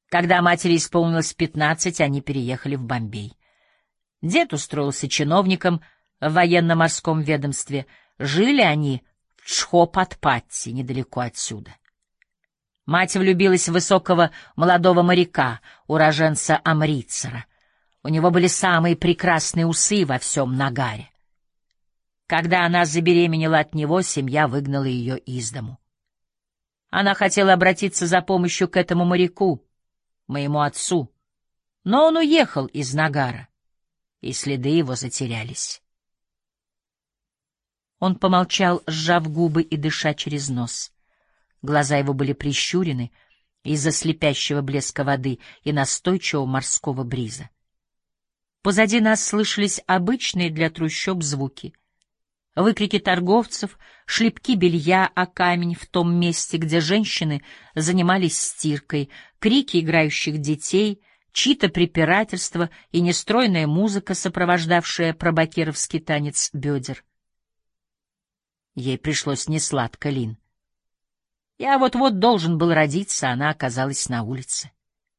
Когда матери исполнилось 15, они переехали в Бомбей. Дед устроился чиновником в военно-морском ведомстве. Жили они в Чхопатпатти, недалеко отсюда. Мать влюбилась в высокого молодого моряка, уроженца Амритсара. У него были самые прекрасные усы во всем Нагаре. Когда она забеременела от него, семья выгнала ее из дому. Она хотела обратиться за помощью к этому моряку, моему отцу, но он уехал из Нагара, и следы его затерялись. Он помолчал, сжав губы и дыша через нос. Глаза его были прищурены из-за слепящего блеска воды и настойчивого морского бриза. Позади нас слышались обычные для трущоб звуки. Выкрики торговцев, шлепки белья о камень в том месте, где женщины занимались стиркой, крики играющих детей, чьи-то препирательства и нестройная музыка, сопровождавшая пробакеровский танец бедер. Ей пришлось несладко, Лин. Я вот-вот должен был родиться, она оказалась на улице.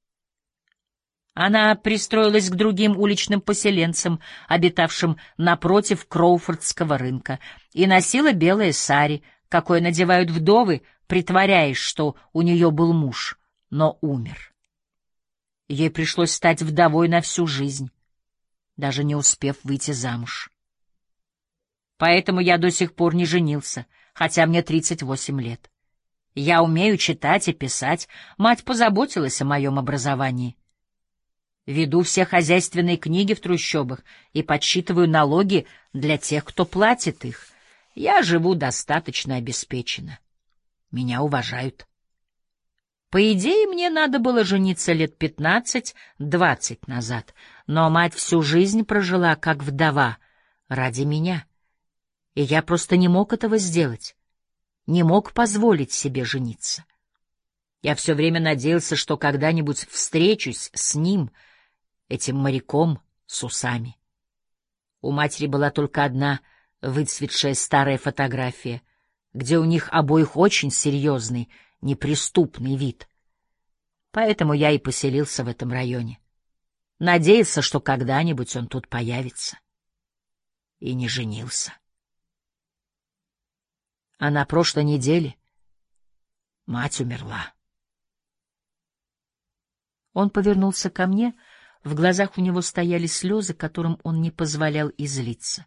Она пристроилась к другим уличным поселенцам, обитавшим напротив Кроуфордского рынка, и носила белое сари, какое надевают вдовы, притворяясь, что у нее был муж, но умер. Ей пришлось стать вдовой на всю жизнь, даже не успев выйти замуж. Поэтому я до сих пор не женился, хотя мне 38 лет. Я умею читать и писать, мать позаботилась о моем образовании. Веду все хозяйственные книги в трущобах и подсчитываю налоги для тех, кто платит их. Я живу достаточно обеспеченно. Меня уважают. По идее, мне надо было жениться лет 15-20 назад, но мать всю жизнь прожила как вдова ради меня, и я просто не мог этого сделать, не мог позволить себе жениться. Я все время надеялся, что когда-нибудь встречусь с ним, этим моряком с усами. У матери была только одна выцветшая старая фотография, где у них обоих очень серьезный, неприступный вид. Поэтому я и поселился в этом районе. Надеялся, что когда-нибудь он тут появится. И не женился. А на прошлой неделе мать умерла. Он повернулся ко мне. В глазах у него стояли слезы, которым он не позволял излиться.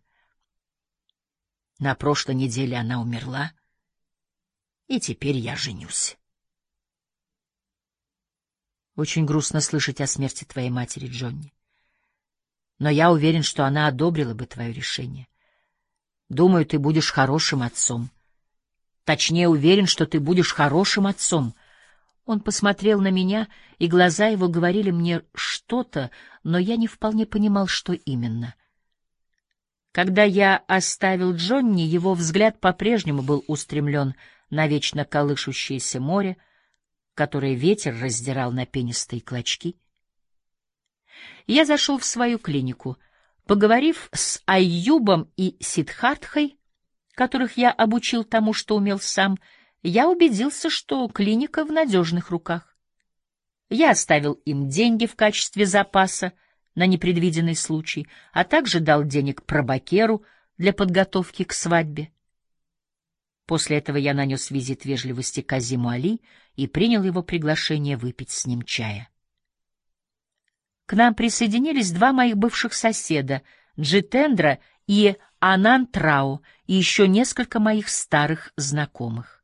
На прошлой неделе она умерла, и теперь я женюсь. Очень грустно слышать о смерти твоей матери, Джонни. Но я уверен, что она одобрила бы твое решение. Думаю, ты будешь хорошим отцом. Точнее, уверен, что ты будешь хорошим отцом. Он посмотрел на меня, и глаза его говорили мне что-то, но я не вполне понимал, что именно. Когда я оставил Джонни, его взгляд по-прежнему был устремлен на вечно колышущееся море, которое ветер раздирал на пенистые клочки. Я зашел в свою клинику. Поговорив с Айюбом и Сиддхартхой, которых я обучил тому, что умел сам, я убедился, что клиника в надежных руках. Я оставил им деньги в качестве запаса на непредвиденный случай, а также дал денег пробакеру для подготовки к свадьбе. После этого я нанес визит вежливости Казиму Али и принял его приглашение выпить с ним чая. К нам присоединились два моих бывших соседа — Джитендра и Анант Рау, и еще несколько моих старых знакомых.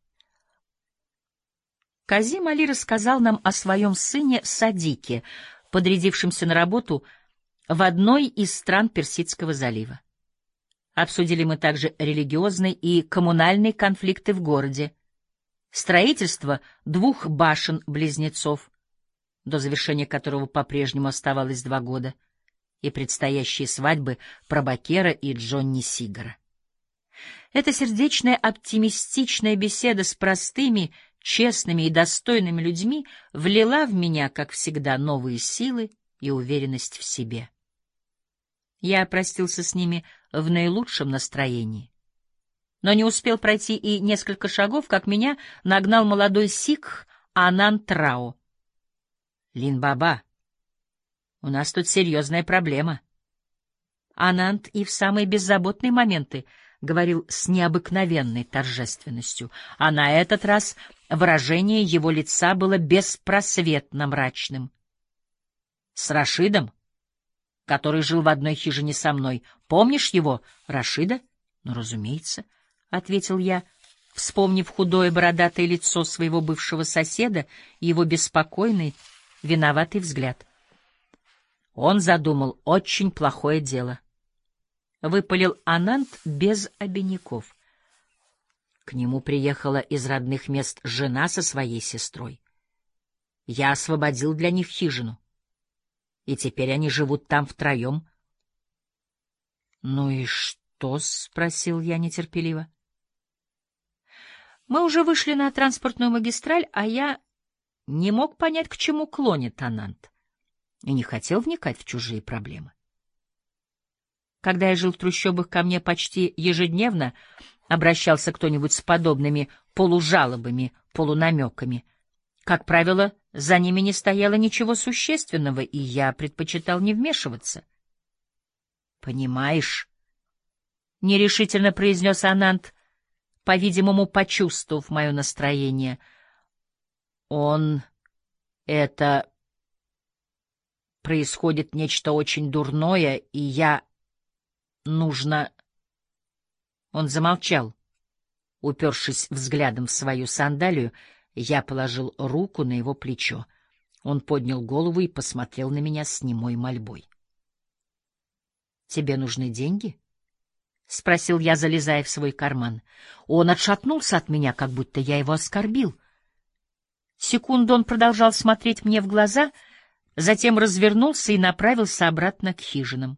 Казим Али рассказал нам о своем сыне Садике, подрядившемся на работу в одной из стран Персидского залива. Обсудили мы также религиозные и коммунальные конфликты в городе, строительство 2 башен-близнецов, до завершения которого по-прежнему оставалось 2 года, и предстоящие свадьбы пробакера и Джонни Сигара. Эта сердечная, оптимистичная беседа с простыми, честными и достойными людьми влила в меня, как всегда, новые силы и уверенность в себе. Я простился с ними в наилучшем настроении. Но не успел пройти и несколько шагов, как меня нагнал молодой сикх Анант Рау. Лин-Баба, у нас тут серьезная проблема. Ананд и в самые беззаботные моменты говорил с необыкновенной торжественностью, а на этот раз выражение его лица было беспросветно мрачным. — С Рашидом, который жил в одной хижине со мной. Помнишь его, Рашида? — Ну, разумеется, — ответил я, вспомнив худое бородатое лицо своего бывшего соседа и его беспокойный, виноватый взгляд. Он задумал очень плохое дело. Выпалил Ананд без обиняков. К нему приехала из родных мест жена со своей сестрой. Я освободил для них хижину, и теперь они живут там втроем. — Ну и что? — спросил я нетерпеливо. Мы уже вышли на транспортную магистраль, а я не мог понять, к чему клонит Ананд, и не хотел вникать в чужие проблемы. Когда я жил в трущобах, ко мне почти ежедневно обращался кто-нибудь с подобными полужалобами, полунамеками. Как правило, за ними не стояло ничего существенного, и я предпочитал не вмешиваться. — Понимаешь, — нерешительно произнес Ананд, по-видимому, почувствовав мое настроение, это происходит нечто очень дурное, и я... Нужно... Он замолчал, упершись взглядом в свою сандалию. Я положил руку на его плечо. Он поднял голову и посмотрел на меня с немой мольбой. — Тебе нужны деньги? — спросил я, залезая в свой карман. Он отшатнулся от меня, как будто я его оскорбил. Секунду он продолжал смотреть мне в глаза, затем развернулся и направился обратно к хижинам.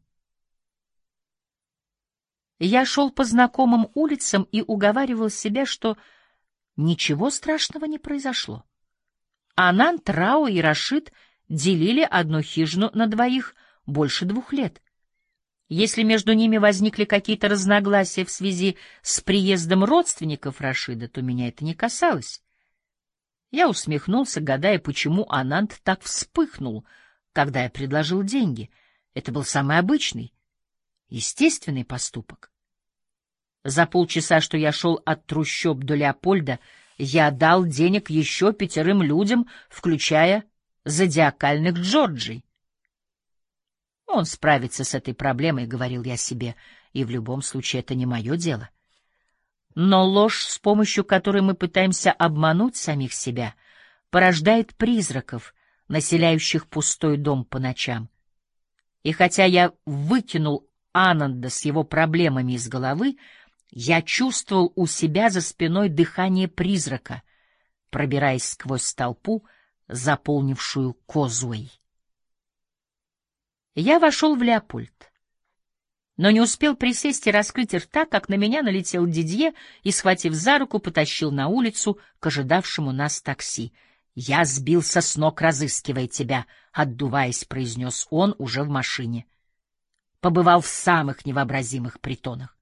Я шел по знакомым улицам и уговаривал себя, что ничего страшного не произошло. Ананд, Рао и Рашид делили одну хижину на двоих больше 2 лет. Если между ними возникли какие-то разногласия в связи с приездом родственников Рашида, то меня это не касалось. Я усмехнулся, гадая, почему Ананд так вспыхнул, когда я предложил деньги. Это был самый обычный, естественный поступок. За полчаса, что я шел от трущоб до Леопольда, я дал денег еще 5 людям, включая зодиакальных Джорджей. Он справится с этой проблемой, — говорил я себе, — и в любом случае это не мое дело. Но ложь, с помощью которой мы пытаемся обмануть самих себя, порождает призраков, населяющих пустой дом по ночам. И хотя я выкинул Ананда с его проблемами из головы, я чувствовал у себя за спиной дыхание призрака, пробираясь сквозь толпу, заполнившую Козуэй. Я вошел в Леопольд, но не успел присесть и раскрыть рта, как на меня налетел Дидье и, схватив за руку, потащил на улицу к ожидавшему нас такси. — Я сбился с ног, разыскивая тебя, — отдуваясь, произнес он уже в машине. Побывал в самых невообразимых притонах.